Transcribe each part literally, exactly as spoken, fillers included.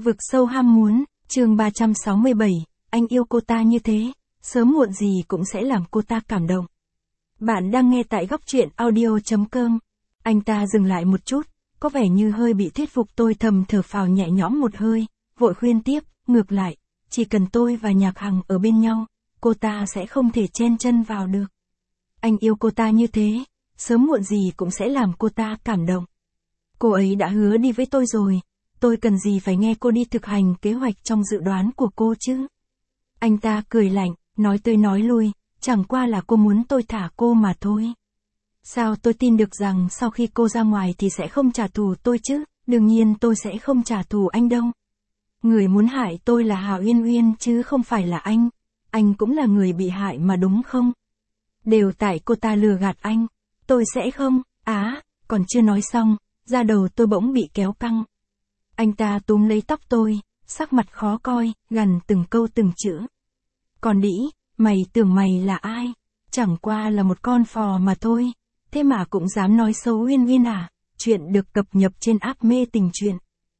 Vực sâu ham muốn, chương ba trăm sáu mươi bảy, anh yêu cô ta như thế, sớm muộn gì cũng sẽ làm cô ta cảm động. Bạn đang nghe tại góc truyện audio chấm com. Anh ta dừng lại một chút, có vẻ như hơi bị thuyết phục. Tôi thầm thở phào nhẹ nhõm một hơi, vội khuyên tiếp, ngược lại, chỉ cần tôi và Nhạc Hằng ở bên nhau, cô ta sẽ không thể chen chân vào được. Anh yêu cô ta như thế, sớm muộn gì cũng sẽ làm cô ta cảm động. Cô ấy đã hứa đi với tôi rồi, tôi cần gì phải nghe cô đi thực hành kế hoạch trong dự đoán của cô chứ? Anh ta cười lạnh, nói tươi nói lui, chẳng qua là cô muốn tôi thả cô mà thôi. Sao tôi tin được rằng sau khi cô ra ngoài thì sẽ không trả thù tôi chứ? Đương nhiên tôi sẽ không trả thù anh đâu. Người muốn hại tôi là Hạo Uyên Uyên chứ không phải là anh. Anh cũng là người bị hại mà đúng không? Đều tại cô ta lừa gạt anh. Tôi sẽ không, á, còn chưa nói xong, da đầu tôi bỗng bị kéo căng. Anh ta túm lấy tóc tôi, sắc mặt khó coi, gằn từng câu từng chữ. Còn đĩ, mày tưởng mày là ai? Chẳng qua là một con phò mà thôi. Thế mà cũng dám nói xấu Uyên Uyên à? Chuyện được cập nhật trên app Mê Tình Truyện.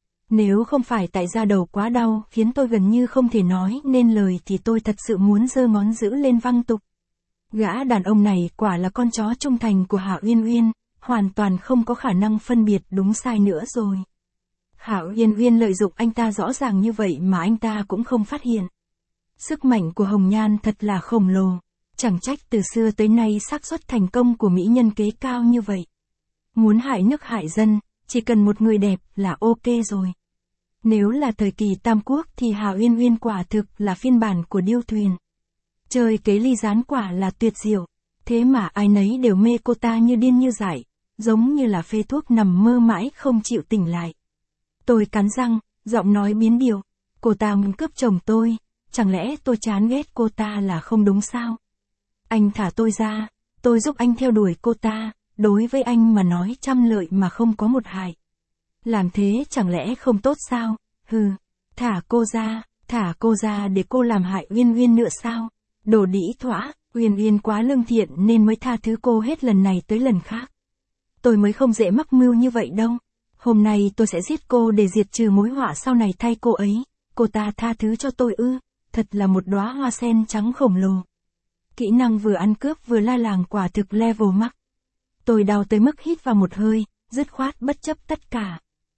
Nếu không phải tại da đầu quá đau, khiến tôi gần như không thể nói nên lời thì tôi thật sự muốn giơ ngón giữ lên văng tục. Gã đàn ông này quả là con chó trung thành của Hạo Uyên Uyên, hoàn toàn không có khả năng phân biệt đúng sai nữa rồi. Hạo Uyên Uyên lợi dụng anh ta rõ ràng như vậy mà anh ta cũng không phát hiện. Sức mạnh của Hồng Nhan thật là khổng lồ, chẳng trách từ xưa tới nay xác suất thành công của mỹ nhân kế cao như vậy. Muốn hại nước hại dân, chỉ cần một người đẹp là ok rồi. Nếu là thời kỳ Tam Quốc thì Hạo Uyên Uyên quả thực là phiên bản của điêu thuyền. Chơi kế ly gián quả là tuyệt diệu, thế mà ai nấy đều mê cô ta như điên như dại, giống như là phê thuốc nằm mơ mãi không chịu tỉnh lại. Tôi cắn răng, giọng nói biến điệu, cô ta muốn cướp chồng tôi, chẳng lẽ tôi chán ghét cô ta là không đúng sao? Anh thả tôi ra, tôi giúp anh theo đuổi cô ta, đối với anh mà nói trăm lợi mà không có một hại. Làm thế chẳng lẽ không tốt sao? Hừ, thả cô ra, thả cô ra để cô làm hại Uyên Uyên nữa sao? Đồ đĩ thỏa, Uyên Uyên quá lương thiện nên mới tha thứ cô hết lần này tới lần khác. Tôi mới không dễ mắc mưu như vậy đâu. Hôm nay tôi sẽ giết cô để diệt trừ mối họa sau này thay cô ấy. Cô ta tha thứ cho tôi ư? Thật là một đóa hoa sen trắng khổng lồ. Kỹ năng vừa ăn cướp vừa la làng quả thực level max. Tôi đau tới mức hít vào một hơi, dứt khoát bất chấp tất cả.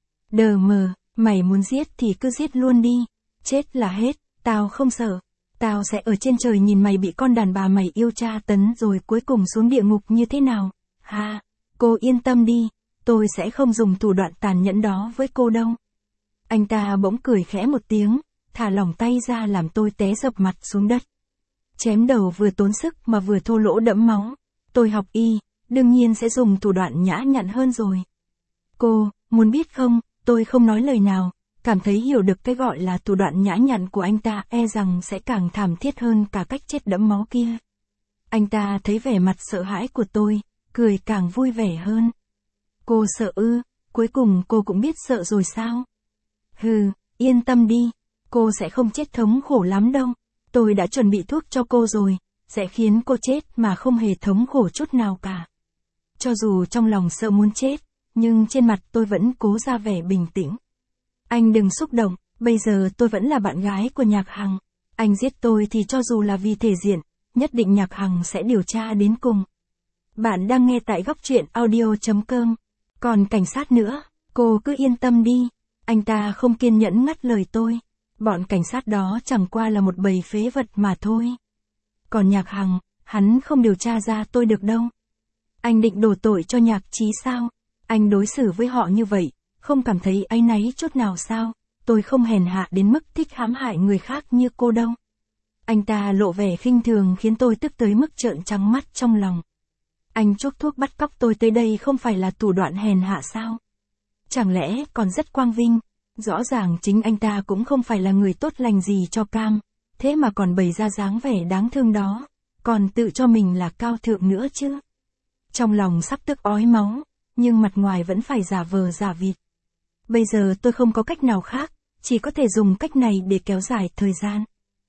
Đờ mờ, mày muốn giết thì cứ giết luôn đi. Chết là hết, tao không sợ. Tao sẽ ở trên trời nhìn mày bị con đàn bà mày yêu tra tấn rồi cuối cùng xuống địa ngục như thế nào. Ha, cô yên tâm đi, tôi sẽ không dùng thủ đoạn tàn nhẫn đó với cô đâu. Anh ta bỗng cười khẽ một tiếng, thả lỏng tay ra làm tôi té dập mặt xuống đất. Chém đầu vừa tốn sức mà vừa thô lỗ đẫm máu. Tôi học y, đương nhiên sẽ dùng thủ đoạn nhã nhặn hơn rồi. Cô, muốn biết không, tôi không nói lời nào, cảm thấy hiểu được cái gọi là thủ đoạn nhã nhặn của anh ta e rằng sẽ càng thảm thiết hơn cả cách chết đẫm máu kia. Anh ta thấy vẻ mặt sợ hãi của tôi, cười càng vui vẻ hơn. Cô sợ ư, cuối cùng cô cũng biết sợ rồi sao? Hừ, yên tâm đi, cô sẽ không chết thống khổ lắm đâu. Tôi đã chuẩn bị thuốc cho cô rồi, sẽ khiến cô chết mà không hề thống khổ chút nào cả. Cho dù trong lòng sợ muốn chết, nhưng trên mặt tôi vẫn cố ra vẻ bình tĩnh. Anh đừng xúc động, bây giờ tôi vẫn là bạn gái của Nhạc Hằng. Anh giết tôi thì cho dù là vì thể diện, nhất định Nhạc Hằng sẽ điều tra đến cùng. Bạn đang nghe tại góc truyện audio chấm com. Còn cảnh sát nữa, cô cứ yên tâm đi. Anh ta không kiên nhẫn ngắt lời tôi. Bọn cảnh sát đó chẳng qua là một bầy phế vật mà thôi. Còn Nhạc Hằng, hắn không điều tra ra tôi được đâu. Anh định đổ tội cho Nhạc Chí sao? Anh đối xử với họ như vậy, không cảm thấy áy náy chút nào sao? Tôi không hèn hạ đến mức thích hãm hại người khác như cô đâu. Anh ta lộ vẻ khinh thường khiến tôi tức tới mức trợn trắng mắt trong lòng. Anh chuốc thuốc bắt cóc tôi tới đây không phải là thủ đoạn hèn hạ sao? Chẳng lẽ còn rất quang vinh? Rõ ràng chính anh ta cũng không phải là người tốt lành gì cho cam, thế mà còn bày ra dáng vẻ đáng thương đó, còn tự cho mình là cao thượng nữa chứ. Trong lòng sắp tức ói máu, nhưng mặt ngoài vẫn phải giả vờ giả vịt. Bây giờ tôi không có cách nào khác, chỉ có thể dùng cách này để kéo dài thời gian.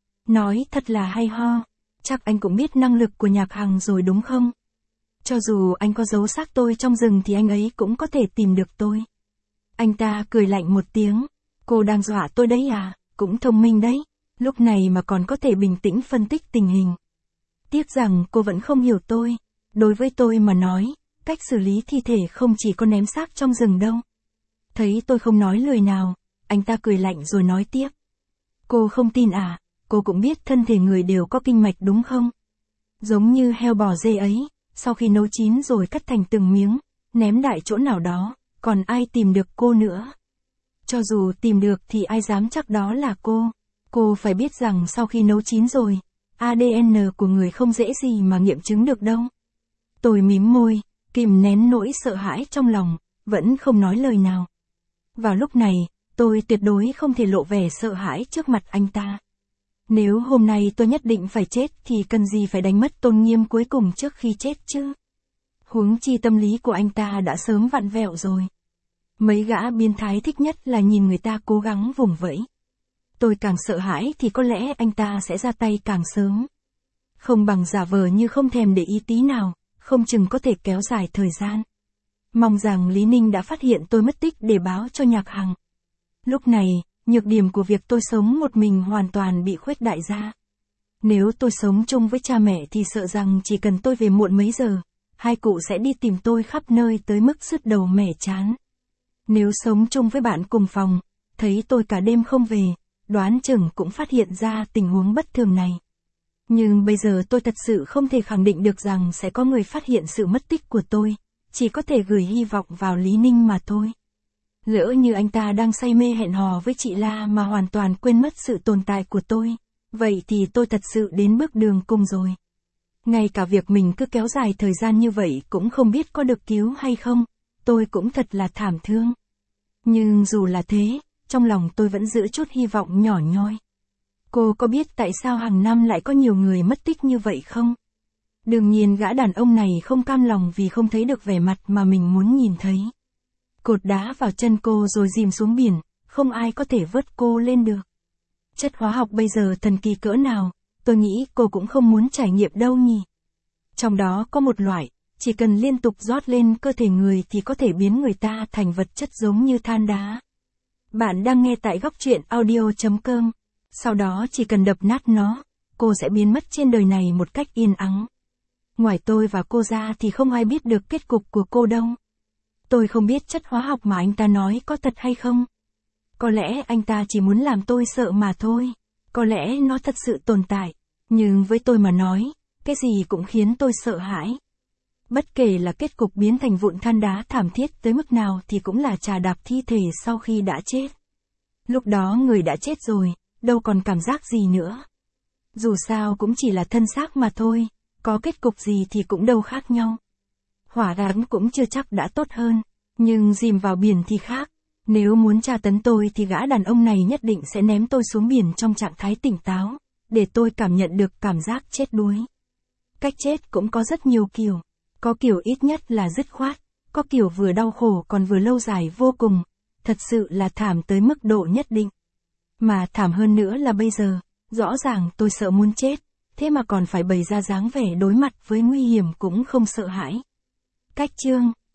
Nói thật là hay ho, chắc anh cũng biết năng lực của Nhạc Hằng rồi đúng không? Cho dù anh có giấu xác tôi trong rừng thì anh ấy cũng có thể tìm được tôi. Anh ta cười lạnh một tiếng, Cô đang dọa tôi đấy à, cũng thông minh đấy. Lúc này mà còn có thể bình tĩnh phân tích tình hình. Tiếc rằng cô vẫn không hiểu tôi. Đối với tôi mà nói, cách xử lý thi thể không chỉ có ném xác trong rừng đâu. Thấy tôi không nói lời nào, anh ta cười lạnh rồi nói tiếp. Cô không tin à, cô cũng biết thân thể người đều có kinh mạch đúng không? Giống như heo bò dê ấy, sau khi nấu chín rồi cắt thành từng miếng, ném đại chỗ nào đó, còn ai tìm được cô nữa? Cho dù tìm được thì ai dám chắc đó là cô? Cô phải biết rằng sau khi nấu chín rồi, a đê en của người không dễ gì mà nghiệm chứng được đâu. Tôi mím môi, kìm nén nỗi sợ hãi trong lòng, vẫn không nói lời nào. Vào lúc này, tôi tuyệt đối không thể lộ vẻ sợ hãi trước mặt anh ta. Nếu hôm nay tôi nhất định phải chết thì cần gì phải đánh mất tôn nghiêm cuối cùng trước khi chết chứ? Huống chi tâm lý của anh ta đã sớm vặn vẹo rồi. Mấy gã biến thái thích nhất là nhìn người ta cố gắng vùng vẫy. Tôi càng sợ hãi thì có lẽ anh ta sẽ ra tay càng sớm. Không bằng giả vờ như không thèm để ý tí nào, không chừng có thể kéo dài thời gian. Mong rằng Lý Ninh đã phát hiện tôi mất tích để báo cho Nhạc Hằng. Lúc này, nhược điểm của việc tôi sống một mình hoàn toàn bị khuếch đại ra. Nếu tôi sống chung với cha mẹ thì sợ rằng chỉ cần tôi về muộn mấy giờ, hai cụ sẽ đi tìm tôi khắp nơi tới mức sứt đầu mẻ chán. Nếu sống chung với bạn cùng phòng, thấy tôi cả đêm không về, đoán chừng cũng phát hiện ra tình huống bất thường này. Nhưng bây giờ tôi thật sự không thể khẳng định được rằng sẽ có người phát hiện sự mất tích của tôi, chỉ có thể gửi hy vọng vào Lý Ninh mà thôi. Lỡ như anh ta đang say mê hẹn hò với chị La mà hoàn toàn quên mất sự tồn tại của tôi, vậy thì tôi thật sự đến bước đường cùng rồi. Ngay cả việc mình cứ kéo dài thời gian như vậy cũng không biết có được cứu hay không, tôi cũng thật là thảm thương. Nhưng dù là thế, trong lòng tôi vẫn giữ chút hy vọng nhỏ nhoi. Cô có biết tại sao hàng năm lại có nhiều người mất tích như vậy không? Đương nhiên gã đàn ông này không cam lòng vì không thấy được vẻ mặt mà mình muốn nhìn thấy. Cột đá vào chân cô rồi dìm xuống biển, không ai có thể vớt cô lên được. Chất hóa học bây giờ thần kỳ cỡ nào, tôi nghĩ cô cũng không muốn trải nghiệm đâu nhỉ. Trong đó có một loại, chỉ cần liên tục rót lên cơ thể người thì có thể biến người ta thành vật chất giống như than đá. Bạn đang nghe tại góc truyện audio chấm com. Sau đó chỉ cần đập nát nó, cô sẽ biến mất trên đời này một cách yên ắng. Ngoài tôi và cô ra thì không ai biết được kết cục của cô đâu. Tôi không biết chất hóa học mà anh ta nói có thật hay không. Có lẽ anh ta chỉ muốn làm tôi sợ mà thôi. Có lẽ nó thật sự tồn tại. Nhưng với tôi mà nói, cái gì cũng khiến tôi sợ hãi. Bất kể là kết cục biến thành vụn than đá thảm thiết tới mức nào thì cũng là chà đạp thi thể sau khi đã chết. Lúc đó người đã chết rồi, đâu còn cảm giác gì nữa. Dù sao cũng chỉ là thân xác mà thôi, có kết cục gì thì cũng đâu khác nhau. Hỏa rắn cũng chưa chắc đã tốt hơn, nhưng dìm vào biển thì khác. Nếu muốn tra tấn tôi thì gã đàn ông này nhất định sẽ ném tôi xuống biển trong trạng thái tỉnh táo, để tôi cảm nhận được cảm giác chết đuối. Cách chết cũng có rất nhiều kiểu, có kiểu ít nhất là dứt khoát, có kiểu vừa đau khổ còn vừa lâu dài vô cùng, thật sự là thảm tới mức độ nhất định. Mà thảm hơn nữa là bây giờ, rõ ràng tôi sợ muốn chết, thế mà còn phải bày ra dáng vẻ đối mặt với nguy hiểm cũng không sợ hãi. Cách chương